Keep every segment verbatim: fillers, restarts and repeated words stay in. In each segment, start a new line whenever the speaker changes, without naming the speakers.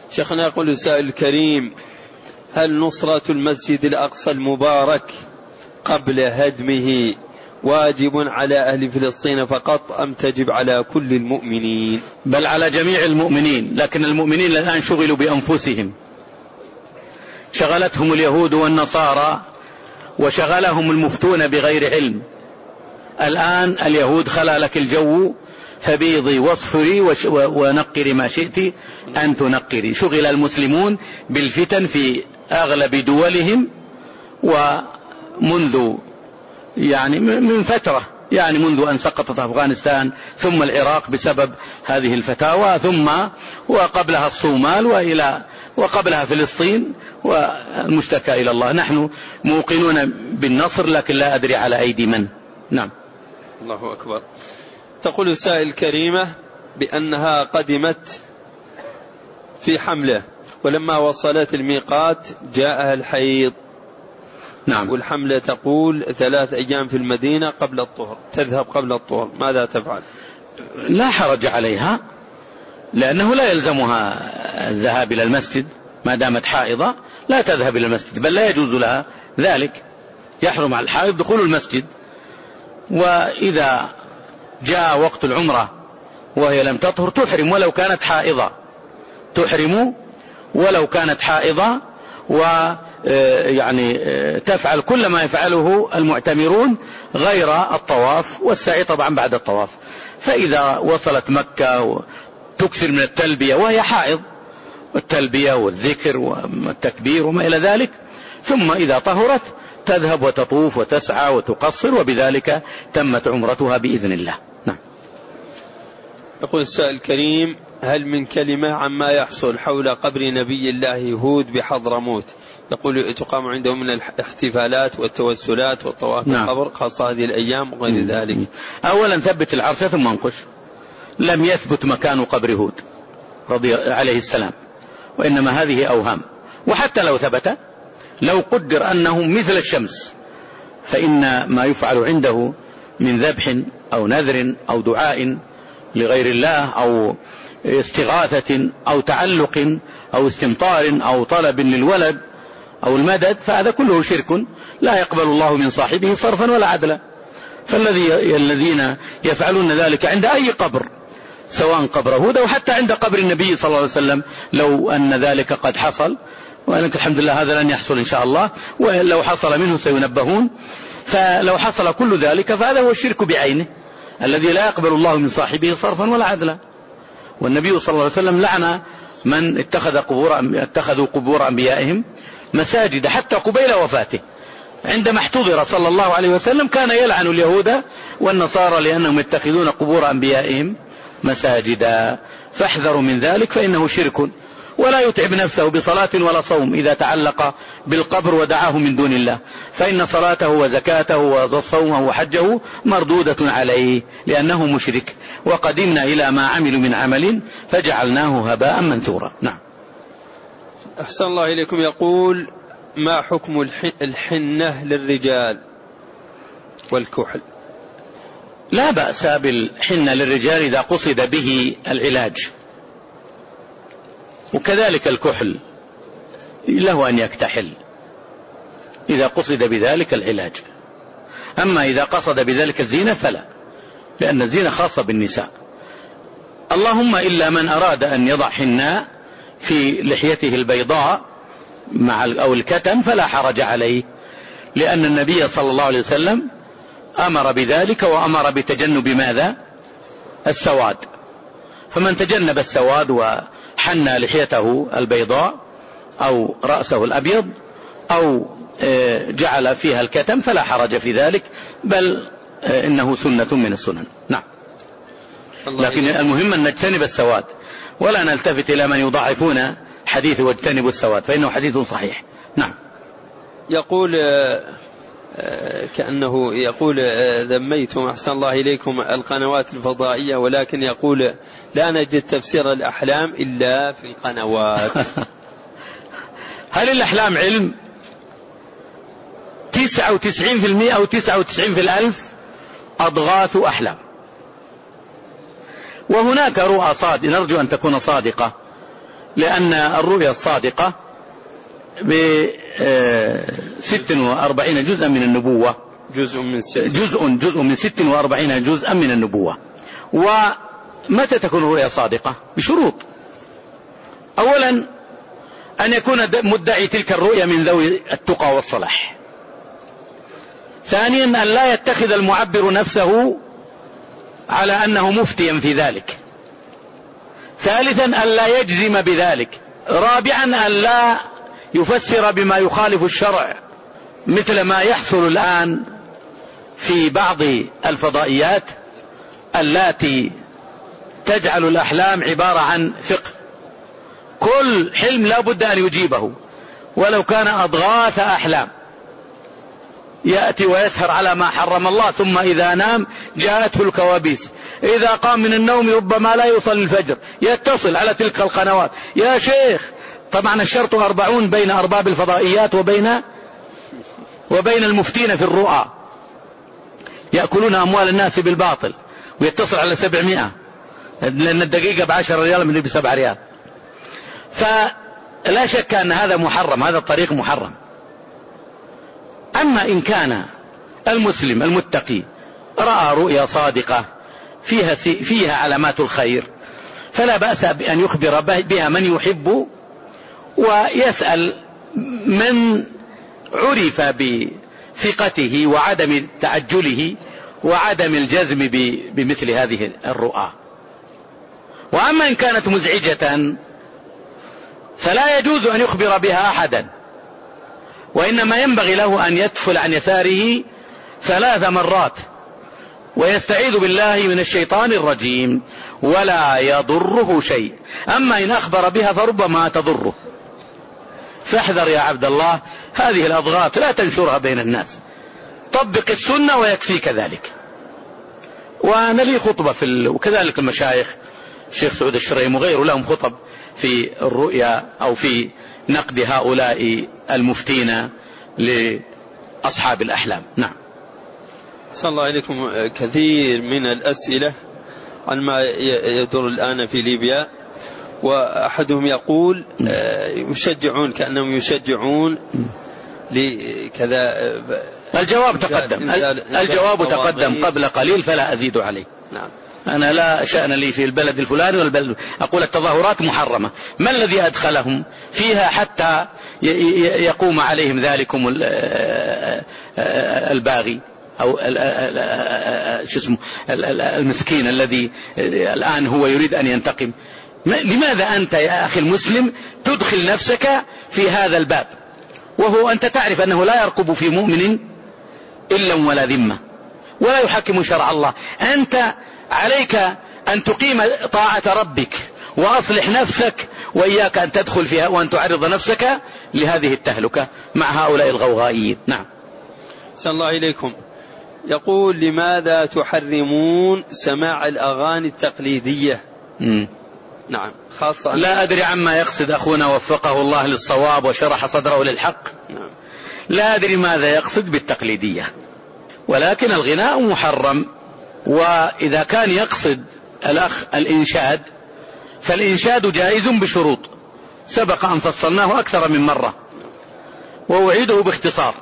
شيخنا يقول السائل الكريم: هل نصرة المسجد الأقصى المبارك قبل هدمه واجب على أهل فلسطين فقط أم تجب على كل المؤمنين؟
بل على جميع المؤمنين، لكن المؤمنين الآن شغلوا بأنفسهم، شغلتهم اليهود والنصارى وشغلهم المفتون بغير علم. الآن اليهود خلى لك الجو فبيضي واصفري ونقري ما شئت أن تنقري. شغل المسلمون بالفتن في أغلب دولهم، ومنذ يعني من فترة، يعني منذ أن سقطت أفغانستان ثم العراق بسبب هذه الفتاوى، ثم وقبلها الصومال وإلى وقبلها فلسطين، والمشتكى إلى الله. نحن موقنون بالنصر، لكن لا أدري على أيدي من. نعم.
الله أكبر. تقول السائل الكريمة بأنها قدمت في حملة، ولما وصلت الميقات جاءها الحيض.
نعم.
والحملة تقول ثلاث أيام في المدينة قبل الطهر، تذهب قبل الطهر، ماذا تفعل؟
لا حرج عليها، لأنه لا يلزمها الذهاب إلى المسجد ما دامت حائضة، لا تذهب إلى المسجد، بل لا يجوز لها ذلك، يحرم على الحائض دخول المسجد. وإذا جاء وقت العمرة وهي لم تطهر تحرم ولو كانت حائضة، تحرم ولو كانت حائضة، ويعني تفعل كل ما يفعله المعتمرون غير الطواف والسعي طبعا بعد الطواف. فإذا وصلت مكة تكثر من التلبية وهي حائض، والتلبية والذكر والتكبير وما إلى ذلك، ثم إذا طهرت تذهب وتطوف وتسعى وتقصر، وبذلك تمت عمرتها بإذن الله. نعم.
يقول السائل الكريم: هل من كلمة عما يحصل حول قبر نبي الله هود بحضرموت؟ يقول تقام عندهم من الاحتفالات والتوسلات والطواف بالقبر، خاصة هذه الأيام وغير ذلك.
أولا ثبت العرشة ثم انقش. لم يثبت مكان قبر هود رضي عليه السلام، وإنما هذه أوهام. وحتى لو ثبت، لو قدر أنه مثل الشمس، فإن ما يفعل عنده من ذبح أو نذر أو دعاء لغير الله أو استغاثة أو تعلق أو استمطار أو طلب للولد أو المدد، فهذا كله شرك لا يقبل الله من صاحبه صرفا ولا عدلا. فالذي الذين يفعلون ذلك عند أي قبر، سواء قبر هود أو حتى عند قبر النبي صلى الله عليه وسلم، لو أن ذلك قد حصل، ولكن الحمد لله هذا لن يحصل إن شاء الله، ولو حصل منه سينبهون. فلو حصل كل ذلك فهذا هو الشرك بعينه الذي لا يقبل الله من صاحبه صرفا ولا عدلا. والنبي صلى الله عليه وسلم لعن من اتخذ قبور اتخذوا قبور أنبيائهم مساجد حتى قبيل وفاته. عندما احتضر صلى الله عليه وسلم كان يلعن اليهود والنصارى لأنهم يتخذون قبور أنبيائهم مساجدا. فاحذروا من ذلك، فإنه شرك، ولا يتعب نفسه بصلاة ولا صوم إذا تعلق بالقبر ودعاه من دون الله، فإن صلاته وزكاته وصومه وحجه مردودة عليه لأنه مشرك. وقدمنا إلى ما عملوا من عمل فجعلناه هباء منثورا. نعم.
أحسن الله إليكم. يقول: ما حكم الحنة للرجال والكحل؟
لا بأس بالحنة للرجال إذا قصد به العلاج، وكذلك الكحل له أن يكتحل إذا قصد بذلك العلاج. أما إذا قصد بذلك الزينة فلا، لأن الزينة خاصة بالنساء. اللهم إلا من أراد أن يضع حناء في لحيته البيضاء مع أو الكتم فلا حرج عليه، لأن النبي صلى الله عليه وسلم أمر بذلك، وأمر بتجنب ماذا؟ السواد. فمن تجنب السواد وحنى لحيته البيضاء أو رأسه الأبيض أو جعل فيها الكتم فلا حرج في ذلك، بل إنه سنة من السنن. نعم. لكن المهم أن نجتنب السواد، ولا نلتفت إلى من يضعفون حديث واجتنبوا السواد، فإنه حديث صحيح. نعم.
يقول كأنه يقول: ذميتم أحسن الله إليكم القنوات الفضائية، ولكن يقول: لا نجد تفسير الأحلام إلا في القنوات.
هل الأحلام علم؟ تسعة وتسعين في المئة أو تسعة وتسعين في الألف أضغاث أحلام. وهناك رؤى صادقة، نرجو أن تكون صادقة، لأن الرؤيا الصادقة بست وأربعين جزءا من النبوة،
جزء من ست
جزء جزء من ست وأربعين جزءا من النبوة. ومتى تكون الرؤيا صادقة؟ بشروط. أولا أن يكون مدعي تلك الرؤيا من ذوي التقى والصلاح. ثانيا أن لا يتخذ المعبر نفسه على أنه مفتيا في ذلك. ثالثا أن لا يجزم بذلك. رابعا أن لا يفسر بما يخالف الشرع، مثل ما يحصل الآن في بعض الفضائيات التي تجعل الأحلام عبارة عن فقه. كل حلم لا بد أن يجيبه ولو كان أضغاث أحلام. يأتي ويسهر على ما حرم الله، ثم إذا نام جاءته الكوابيس. إذا قام من النوم ربما لا يوصل الفجر، يتصل على تلك القنوات: يا شيخ. طبعا الشرط أربعون بين أرباب الفضائيات وبين وبين المفتين في الرؤى، يأكلون أموال الناس بالباطل، ويتصل على سبعمائة، لأن الدقيقة بعشر ريال من بسبع ريال. فلا شك أن هذا محرم، هذا الطريق محرم. أما إن كان المسلم المتقي رأى رؤيا صادقة فيها فيها علامات الخير، فلا بأس بأن يخبر بها من يحب، ويسأل من عرف بثقته وعدم تعجله وعدم الجزم بمثل هذه الرؤى. وأما إن كانت مزعجة فلا يجوز أن يخبر بها أحدا، وإنما ينبغي له أن يدفل عن يساره ثلاث مرات ويستعيذ بالله من الشيطان الرجيم ولا يضره شيء. أما إن أخبر بها فربما تضره. فاحذر يا عبد الله هذه الأضغاث، لا تنشرها بين الناس، طبق السنة ويكفيك ذلك. وأنا لي خطبة في ال... وكذلك المشايخ الشيخ سعود الشريم وغيره لهم خطب في الرؤيا أو في نقد هؤلاء المفتين لأصحاب الأحلام. نعم.
صلى الله عليكم. كثير من الأسئلة عن ما يدور الآن في ليبيا، وأحدهم يقول يشجعون كأنهم يشجعون لكذا.
الجواب تقدم الجواب تقدم قبل قليل فلا أزيد عليه.
نعم.
أنا لا شأن لي في البلد الفلاني والبلد، أقول التظاهرات محرمة، ما الذي أدخلهم فيها حتى يقوم عليهم ذلكم الباغي أو شو اسمه المسكين الذي الآن هو يريد أن ينتقم؟ لماذا أنت يا أخي المسلم تدخل نفسك في هذا الباب، وهو أنت تعرف أنه لا يرقب في مؤمن إلا ولا ذمة ولا يحكم شرع الله؟ أنت عليك أن تقيم طاعة ربك وأصلح نفسك، وإياك أن تدخل فيها وأن تعرض نفسك لهذه التهلكة مع هؤلاء الغوغائيين. نعم.
صلى الله إليكم. يقول: لماذا تحرمون سماع الأغاني التقليدية؟
م.
نعم، خاصة
لا أدري عما يقصد أخونا وفقه الله للصواب وشرح صدره للحق.
نعم.
لا أدري ماذا يقصد بالتقليدية، ولكن الغناء محرم. وإذا كان يقصد الأخ الإنشاد فالإنشاد جائز بشروط سبق أن فصلناه أكثر من مرة، وأعيده باختصار.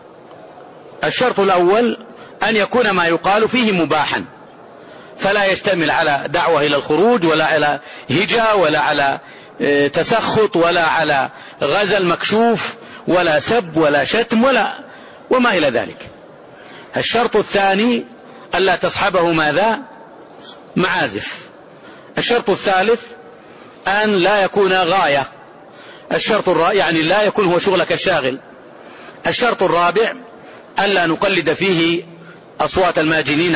الشرط الأول أن يكون ما يقال فيه مباحا، فلا يشتمل على دعوة إلى الخروج ولا على هجا ولا على تسخط ولا على غزل مكشوف ولا سب ولا شتم ولا وما إلى ذلك. الشرط الثاني ألا تصحبه ماذا؟ معازف. الشرط الثالث أن لا يكون غاية. الشرط الرابع يعني لا يكون هو شغلك الشاغل. الشرط الرابع ألا نقلد فيه أصوات الماجنين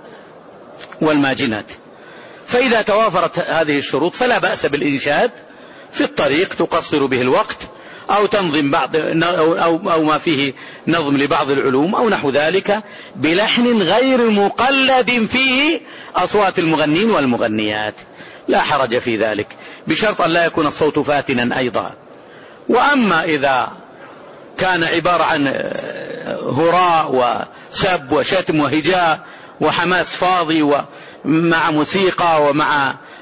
والماجنات. فإذا توافرت هذه الشروط فلا بأس بالإنشاد في الطريق تقصر به الوقت، أو تنظم بعض أو, أو, أو ما فيه نظم لبعض العلوم أو نحو ذلك بلحن غير مقلد فيه أصوات المغنين والمغنيات، لا حرج في ذلك، بشرط أن لا يكون الصوت فاتنا أيضا. وأما إذا كان عبارة عن هراء وسب وشتم وهجاء وحماس فاضي ومع موسيقى ومع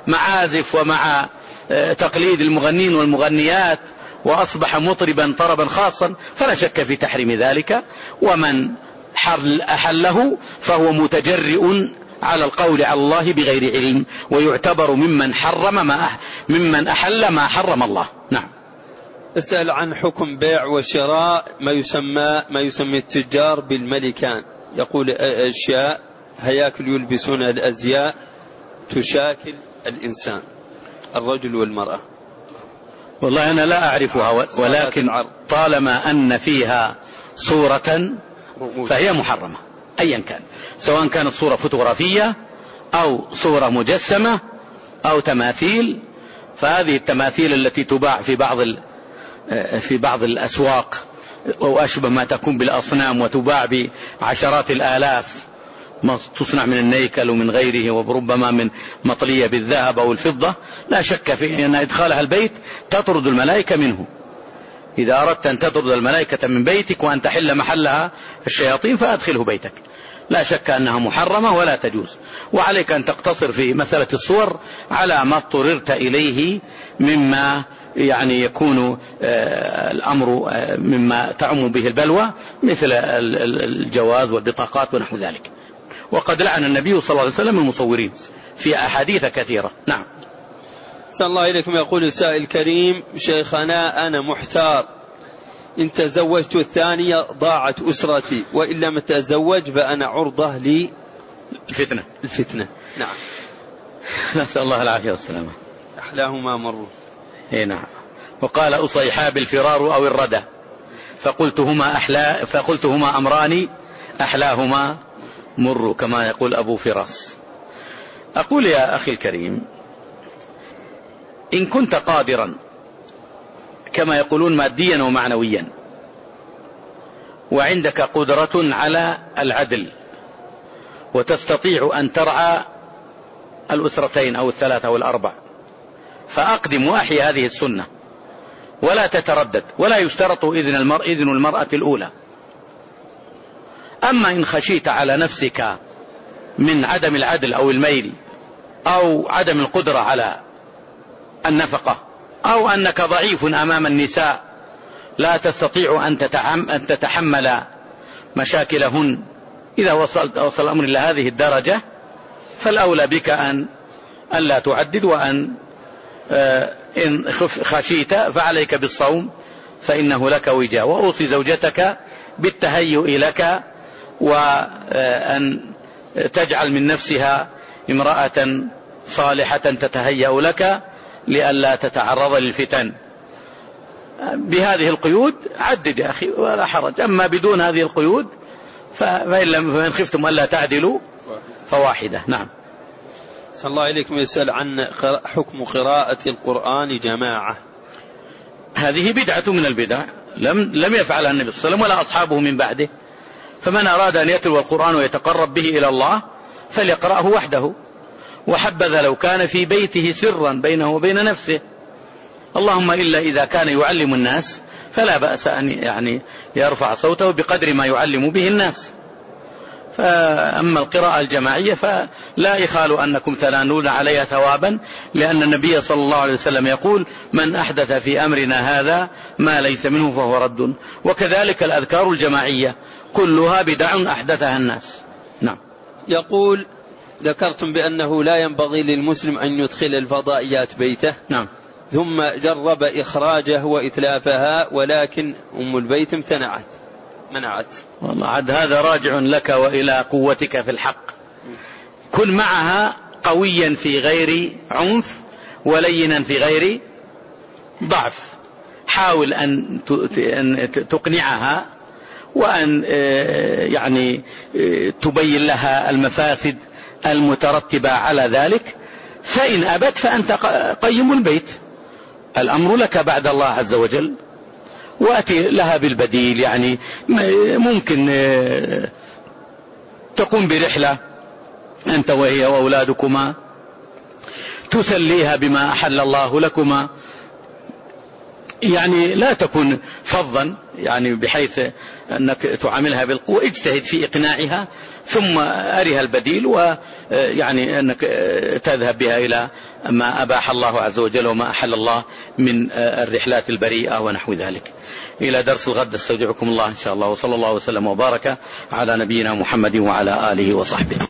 معازف ومع تقليد المغنين والمغنيات وأصبح مطربا طربا خاصا، فلا شك في تحريم ذلك. ومن أحله فهو متجرئ على القول على الله بغير علم، ويعتبر ممن حرم ما ممن أحل ما حرم الله. نعم.
اسأل عن حكم بيع وشراء ما يسمى ما يسمى التجار بالملكان. يقول أشياء هياكل يلبسون الأزياء تشاكل الإنسان، الرجل والمرأة.
والله أنا لا أعرفها، ولكن طالما أن فيها صورة فهي محرمة أيا كان، سواء كانت صورة فوتوغرافية أو صورة مجسمة أو تماثيل. فهذه التماثيل التي تباع في بعض في بعض الأسواق أو أشبه ما تكون بالأصنام وتباع بعشرات الآلاف، تصنع من النيكل ومن غيره وربما من مطلية بالذهب أو الفضة، لا شك في أن إدخالها البيت تطرد الملائكة منه. إذا أردت أن تطرد الملائكة من بيتك وأن تحل محلها الشياطين فأدخله بيتك، لا شك أنها محرمة ولا تجوز. وعليك أن تقتصر في مسألة الصور على ما اضطررت إليه مما يعني يكون الأمر مما تعم به البلوى، مثل الجواز والبطاقات ونحو ذلك. وقد لعن النبي صلى الله عليه وسلم المصورين في أحاديث كثيرة. نعم.
صلى الله عليكم. يقول السائل الكريم: شيخنا أنا محتار، إن تزوجت الثانية ضاعت أسرتي، وإن لم أتزوج فأنا عرضة لي
الفتنة
الفتنة نعم.
نسأل الله العافية والسلامة.
أحلاهما مروا.
إيه نعم. وقال أصيحاب الفرار أو الردى، فقلتهما أحلا فقلتهما أمران أحلاهما مر، كما يقول أبو فراس. أقول يا أخي الكريم، إن كنت قادرا كما يقولون ماديا ومعنويا، وعندك قدرة على العدل، وتستطيع أن ترعى الأسرتين أو الثلاثة أو الأربع، فأقدم وأحي هذه السنة ولا تتردد، ولا يشترط إذن المرء إذن المرأة الأولى. أما إن خشيت على نفسك من عدم العدل أو الميل أو عدم القدرة على النفقة، أو أنك ضعيف أمام النساء لا تستطيع أن تتحمل مشاكلهن، إذا وصل, وصل الأمر إلى هذه الدرجة فالأولى بك أن ألا تعدد، وأن إن خشيت فعليك بالصوم فإنه لك وجاء. وأوصي زوجتك بالتهيؤ لك، وأن تجعل من نفسها امرأة صالحة تتهيأ لك لئلا تتعرض للفتن. بهذه القيود عدد يا أخي ولا حرج، أما بدون هذه القيود فإن لم خفتم ألا تعدلوا فواحدة. نعم.
صلى الله عليكم. يسأل عن حكم قراءة القرآن جماعة.
هذه بدعة من البدع، لم لم يفعلها النبي صلى الله عليه وسلم ولا أصحابه من بعده. فمن أراد أن يتلو القرآن ويتقرب به إلى الله فليقرأه وحده، وحبذا لو كان في بيته سرا بينه وبين نفسه. اللهم إلا إذا كان يعلم الناس فلا بأس أن يعني يرفع صوته بقدر ما يعلم به الناس. فأما القراءة الجماعية فلا يخال أنكم تنالون عليها ثوابا، لأن النبي صلى الله عليه وسلم يقول: من أحدث في أمرنا هذا ما ليس منه فهو رد. وكذلك الأذكار الجماعية كلها بدع أحدثها الناس. نعم.
يقول: ذكرتم بأنه لا ينبغي للمسلم أن يدخل الفضائيات بيته.
نعم.
ثم جرب إخراجه وإتلافها، ولكن أم البيت امتنعت منعت.
والله عد هذا راجع لك وإلى قوتك في الحق. كن معها قويا في غير عنف ولينا في غير ضعف. حاول أن تقنعها وأن يعني تبين لها المفاسد المترتبة على ذلك، فإن أبت فأنت قيم البيت، الأمر لك بعد الله عز وجل، وأتي لها بالبديل. يعني ممكن تقوم برحلة أنت وهي وأولادكما تسليها بما أحل الله لكما، يعني لا تكن فظا يعني بحيث أنك تعاملها بالقوة. اجتهد في إقناعها ثم أرها البديل، ويعني أنك تذهب بها إلى ما أباح الله عز وجل وما أحل الله من الرحلات البريئة ونحو ذلك. إلى درس الغد استودعكم الله إن شاء الله، وصلى الله وسلم وبارك على نبينا محمد وعلى آله وصحبه.